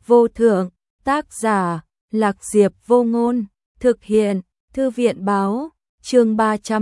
vô thượng, tác giả, Lạc Diệp Vô Ngôn, thực hiện, Thư viện báo, chương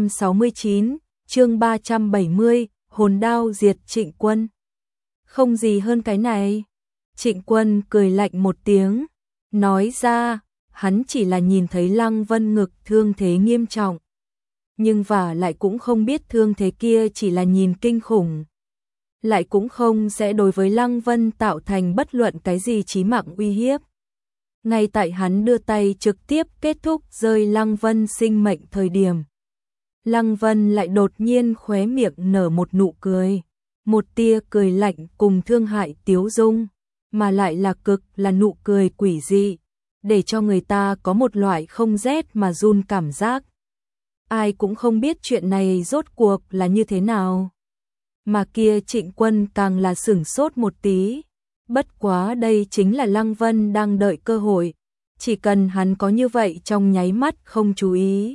369, chương 370, hồn đao diệt Trịnh Quân. Không gì hơn cái này. Trịnh Quân cười lạnh một tiếng, nói ra, hắn chỉ là nhìn thấy Lăng Vân ngực thương thế nghiêm trọng. Nhưng và lại cũng không biết thương thế kia chỉ là nhìn kinh khủng. Lại cũng không sẽ đối với Lăng Vân tạo thành bất luận cái gì chí mạng uy hiếp. Ngay tại hắn đưa tay trực tiếp kết thúc rơi Lăng Vân sinh mệnh thời điểm. Lăng Vân lại đột nhiên khóe miệng nở một nụ cười. Một tia cười lạnh cùng thương hại tiếu dung, mà lại là cực là nụ cười quỷ dị, để cho người ta có một loại không rét mà run cảm giác. Ai cũng không biết chuyện này rốt cuộc là như thế nào. Mà kia Trịnh Quân càng là sửng sốt một tí. Bất quá đây chính là Lăng Vân đang đợi cơ hội. Chỉ cần hắn có như vậy trong nháy mắt không chú ý.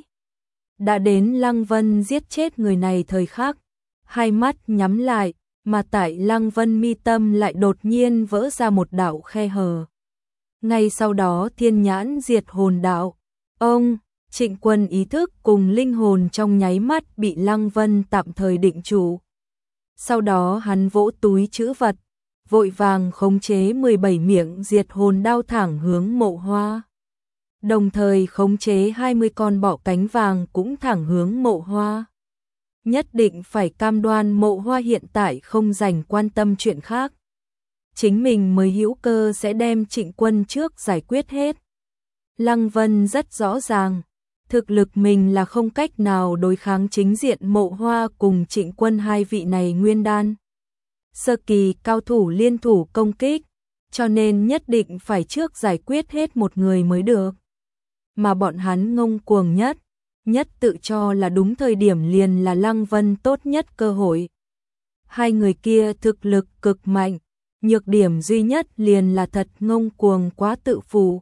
Đã đến Lăng Vân giết chết người này thời khắc. Hai mắt nhắm lại, mà tại Lăng Vân mi tâm lại đột nhiên vỡ ra một đạo khe hở. Ngay sau đó thiên nhãn diệt hồn đạo. Ông, Trịnh Quân ý thức cùng linh hồn trong nháy mắt bị Lăng Vân tạm thời định trụ. Sau đó hắn vỗ túi trữ vật, vội vàng khống chế 17 miệng diệt hồn đao thẳng hướng Mộ Hoa. Đồng thời khống chế 20 con bọ cánh vàng cũng thẳng hướng Mộ Hoa. Nhất định phải cam đoan Mộ Hoa hiện tại không dành quan tâm chuyện khác. Chính mình mới hữu cơ sẽ đem Trịnh Quân trước giải quyết hết. Lăng Vân rất rõ ràng, thực lực mình là không cách nào đối kháng chính diện Mộ Hoa cùng Trịnh Quân hai vị này nguyên đan. Sơ kỳ cao thủ liên thủ công kích, cho nên nhất định phải trước giải quyết hết một người mới được. Mà bọn hắn ngông cuồng nhất tự cho là đúng thời điểm liền là Lăng Vân tốt nhất cơ hội. Hai người kia thực lực cực mạnh, nhược điểm duy nhất liền là thật ngông cuồng quá tự phụ.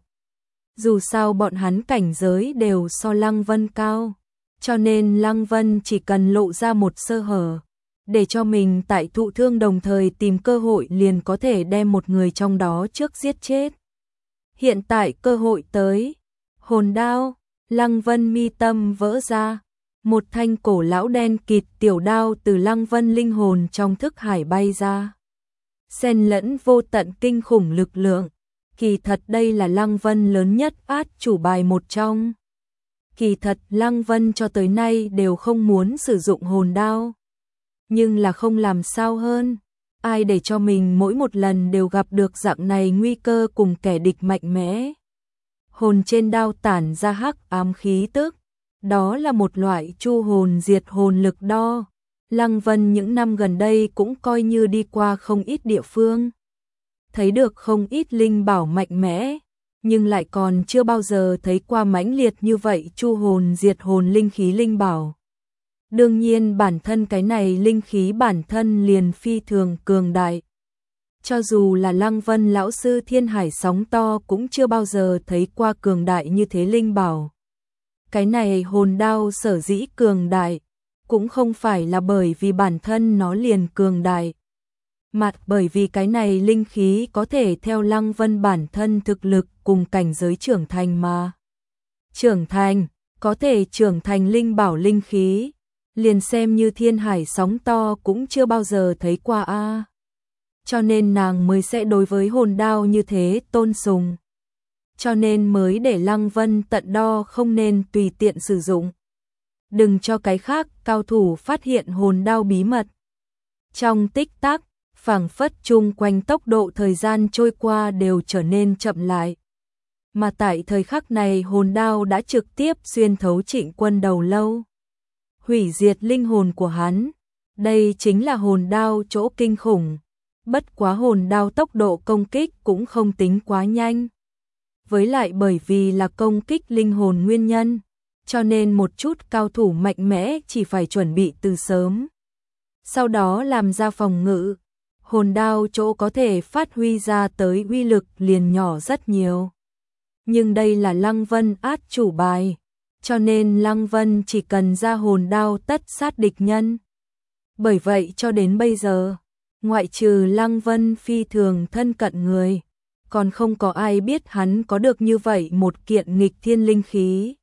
Dù sao bọn hắn cảnh giới đều so Lăng Vân cao, cho nên Lăng Vân chỉ cần lộ ra một sơ hở, để cho mình tại thụ thương đồng thời tìm cơ hội liền có thể đem một người trong đó trước giết chết. Hiện tại cơ hội tới, hồn đao, Lăng Vân mi tâm vỡ ra, một thanh cổ lão đen kịt tiểu đao từ Lăng Vân linh hồn trong thức hải bay ra. Xen lẫn vô tận kinh khủng lực lượng, kỳ thật đây là Lăng Vân lớn nhất át chủ bài một trong. Kỳ thật Lăng Vân cho tới nay đều không muốn sử dụng hồn đao. Nhưng là không làm sao hơn, ai để cho mình mỗi một lần đều gặp được dạng này nguy cơ cùng kẻ địch mạnh mẽ. Hồn trên đao tản ra hắc ám khí tức, đó là một loại chu hồn diệt hồn lực đo. Lăng Vân những năm gần đây cũng coi như đi qua không ít địa phương, thấy được không ít linh bảo mạnh mẽ, nhưng lại còn chưa bao giờ thấy qua mãnh liệt như vậy chu hồn diệt hồn linh khí linh bảo. Đương nhiên bản thân cái này linh khí bản thân liền phi thường cường đại. Cho dù là Lăng Vân lão sư Thiên Hải sóng to cũng chưa bao giờ thấy qua cường đại như thế linh bảo. Cái này hồn đao sở dĩ cường đại, cũng không phải là bởi vì bản thân nó liền cường đại, mà bởi vì cái này linh khí có thể theo Lăng Vân bản thân thực lực cùng cảnh giới trưởng thành mà. Trưởng thành, có thể trưởng thành linh bảo linh khí, liền xem như Thiên Hải sóng to cũng chưa bao giờ thấy qua a. Cho nên nàng mới sẽ đối với hồn đao như thế tôn sùng. Cho nên mới để Lăng Vân tận đo không nên tùy tiện sử dụng. Đừng cho cái khác cao thủ phát hiện hồn đao bí mật. Trong tích tắc, phảng phất chung quanh tốc độ thời gian trôi qua đều trở nên chậm lại. Mà tại thời khắc này hồn đao đã trực tiếp xuyên thấu Trịnh Quân đầu lâu, hủy diệt linh hồn của hắn. Đây chính là hồn đao chỗ kinh khủng. Bất quá hồn đao tốc độ công kích cũng không tính quá nhanh. Với lại bởi vì là công kích linh hồn nguyên nhân, cho nên một chút cao thủ mạnh mẽ chỉ phải chuẩn bị từ sớm. Sau đó làm ra phòng ngự, hồn đao chỗ có thể phát huy ra tới uy lực liền nhỏ rất nhiều. Nhưng đây là Lăng Vân át chủ bài, cho nên Lăng Vân chỉ cần ra hồn đao tất sát địch nhân. Bởi vậy cho đến bây giờ, ngoại trừ Lăng Vân phi thường thân cận người, còn không có ai biết hắn có được như vậy một kiện nghịch thiên linh khí.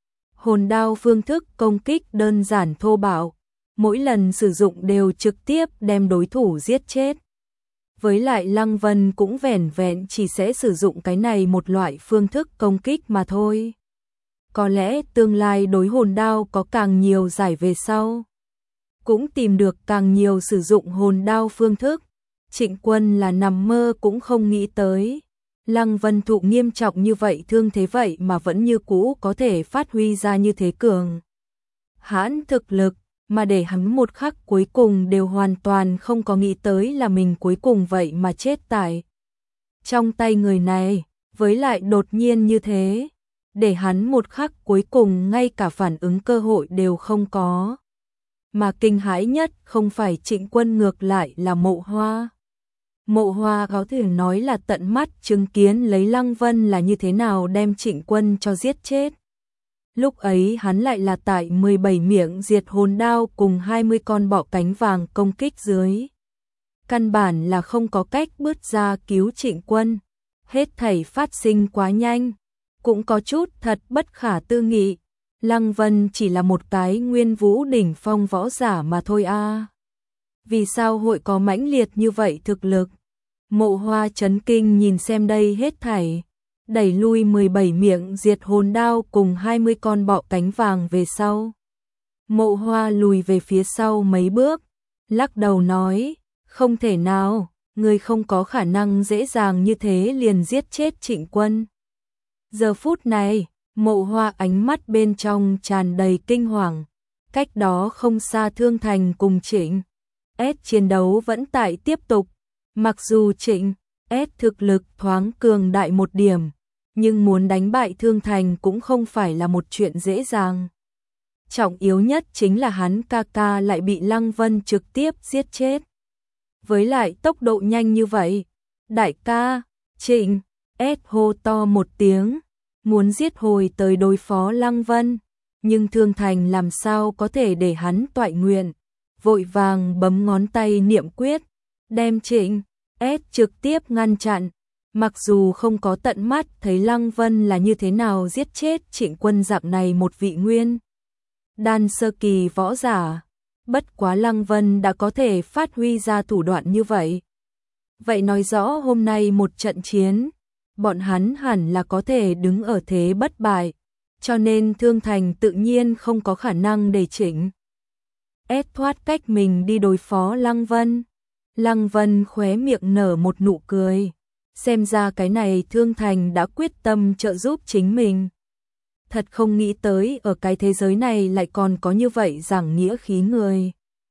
Hồn đao phương thức công kích đơn giản thô bạo, mỗi lần sử dụng đều trực tiếp đem đối thủ giết chết. Với lại Lăng Vân cũng vẻn vẹn chỉ sẽ sử dụng cái này một loại phương thức công kích mà thôi. Có lẽ tương lai đối hồn đao có càng nhiều giải về sau, cũng tìm được càng nhiều sử dụng hồn đao phương thức. Trịnh Quân là nằm mơ cũng không nghĩ tới. Lăng Vân thụ nghiêm trọng như vậy thương thế vậy mà vẫn như cũ có thể phát huy ra như thế cường hãn thực lực, mà để hắn một khắc cuối cùng đều hoàn toàn không có nghĩ tới là mình cuối cùng vậy mà chết tại trong tay người này, với lại đột nhiên như thế, để hắn một khắc cuối cùng ngay cả phản ứng cơ hội đều không có. Mà kinh hãi nhất không phải Trịnh Quân, ngược lại là Mộ Hoa. Mộ Hoa có thể nói là tận mắt chứng kiến lấy Lăng Vân là như thế nào đem Trịnh Quân cho giết chết. Lúc ấy hắn lại là tại 17 miệng diệt hồn đao cùng 20 con bọ cánh vàng công kích dưới. Căn bản là không có cách bước ra cứu Trịnh Quân. Hết thảy phát sinh quá nhanh, cũng có chút thật bất khả tư nghị. Lăng Vân chỉ là một cái nguyên vũ đỉnh phong võ giả mà thôi a. Vì sao hội có mãnh liệt như vậy thực lực? Mộ Hoa chấn kinh nhìn xem đây hết thảy, đẩy lui 17 miệng diệt hồn đao cùng 20 con bọ cánh vàng về sau. Mộ Hoa lùi về phía sau mấy bước, lắc đầu nói, không thể nào, người không có khả năng dễ dàng như thế liền giết chết Trịnh Quân. Giờ phút này, Mộ Hoa ánh mắt bên trong tràn đầy kinh hoàng, cách đó không xa Thương Thành cùng Trịnh S chiến đấu vẫn tại tiếp tục, mặc dù Trịnh S thực lực thoáng cường đại một điểm, nhưng muốn đánh bại Thương Thành cũng không phải là một chuyện dễ dàng. Trọng yếu nhất chính là hắn ca ca lại bị Lăng Vân trực tiếp giết chết. Với lại tốc độ nhanh như vậy, đại ca, Trịnh S hô to một tiếng, muốn giết hồi tới đối phó Lăng Vân, nhưng Thương Thành làm sao có thể để hắn toại nguyện, vội vàng bấm ngón tay niệm quyết, đem Trịnh S trực tiếp ngăn chặn. Mặc dù không có tận mắt thấy Lăng Vân là như thế nào giết chết Trịnh Quân dạng này một vị nguyên đan sơ kỳ võ giả, bất quá Lăng Vân đã có thể phát huy ra thủ đoạn như vậy. Vậy nói rõ hôm nay một trận chiến, bọn hắn hẳn là có thể đứng ở thế bất bại, cho nên Thương Thành tự nhiên không có khả năng để Trịnh S thoát cách mình đi đối phó Lăng Vân. Lăng Vân khóe miệng nở một nụ cười, xem ra cái này Thương Thành đã quyết tâm trợ giúp chính mình. Thật không nghĩ tới ở cái thế giới này lại còn có như vậy giảng nghĩa khí người.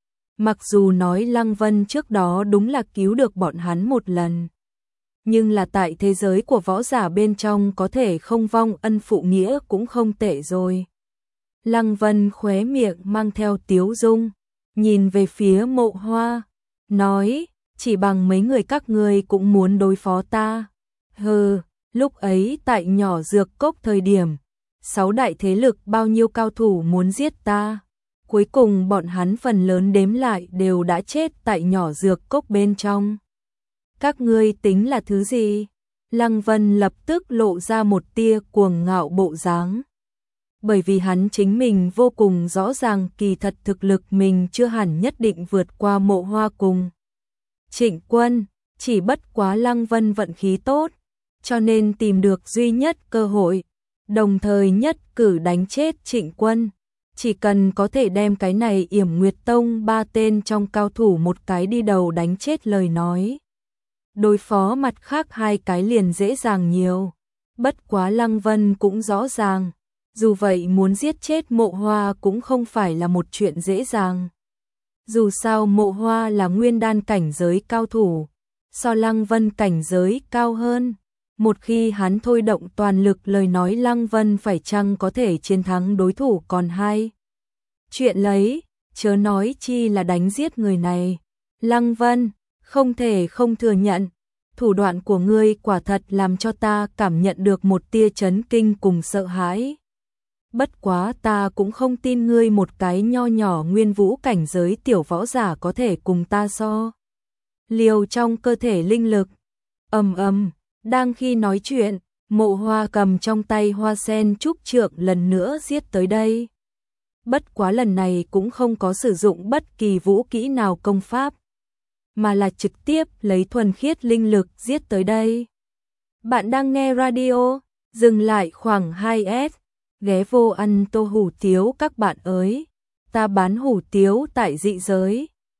Mặc dù nói Lăng Vân trước đó đúng là cứu được bọn hắn một lần, nhưng là tại thế giới của võ giả bên trong có thể không vong ân phụ nghĩa cũng không tệ rồi. Lăng Vân khóe miệng mang theo tiếu dung, nhìn về phía Mộ Hoa, nói, chỉ bằng mấy người các ngươi cũng muốn đối phó ta. Hừ, lúc ấy tại nhỏ dược cốc thời điểm, 6 đại thế lực bao nhiêu cao thủ muốn giết ta. Cuối cùng bọn hắn phần lớn đếm lại đều đã chết tại nhỏ dược cốc bên trong. Các ngươi tính là thứ gì? Lăng Vân lập tức lộ ra một tia cuồng ngạo bộ dáng. Bởi vì hắn chính mình vô cùng rõ ràng kỳ thật thực lực mình chưa hẳn nhất định vượt qua Mộ Hoa cùng Trịnh Quân, chỉ bất quá Lăng Vân vận khí tốt, cho nên tìm được duy nhất cơ hội, đồng thời nhất cử đánh chết Trịnh Quân. Chỉ cần có thể đem cái này Yểm Nguyệt Tông 3 tên trong cao thủ một cái đi đầu đánh chết lời nói, đối phó mặt khác 2 cái liền dễ dàng nhiều. Bất quá Lăng Vân cũng rõ ràng, dù vậy muốn giết chết Mộ Hoa cũng không phải là một chuyện dễ dàng. Dù sao Mộ Hoa là nguyên đan cảnh giới cao thủ, so Lăng Vân cảnh giới cao hơn. Một khi hắn thôi động toàn lực lời nói Lăng Vân phải chăng có thể chiến thắng đối thủ còn hai. Chuyện lấy, chớ nói chi là đánh giết người này. Lăng Vân, không thể không thừa nhận, thủ đoạn của ngươi quả thật làm cho ta cảm nhận được một tia chấn kinh cùng sợ hãi. Bất quá ta cũng không tin ngươi một cái nho nhỏ nguyên vũ cảnh giới tiểu võ giả có thể cùng ta so. Liều trong cơ thể linh lực. Ầm ầm, Đang khi nói chuyện, Mộ Hoa cầm trong tay hoa sen trúc trượng lần nữa giết tới đây. Bất quá lần này cũng không có sử dụng bất kỳ vũ kỹ nào công pháp, mà là trực tiếp lấy thuần khiết linh lực giết tới đây. Bạn đang nghe radio, dừng lại khoảng 2S, ghé vô ăn tô hủ tiếu các bạn ơi. Ta bán hủ tiếu tại dị giới.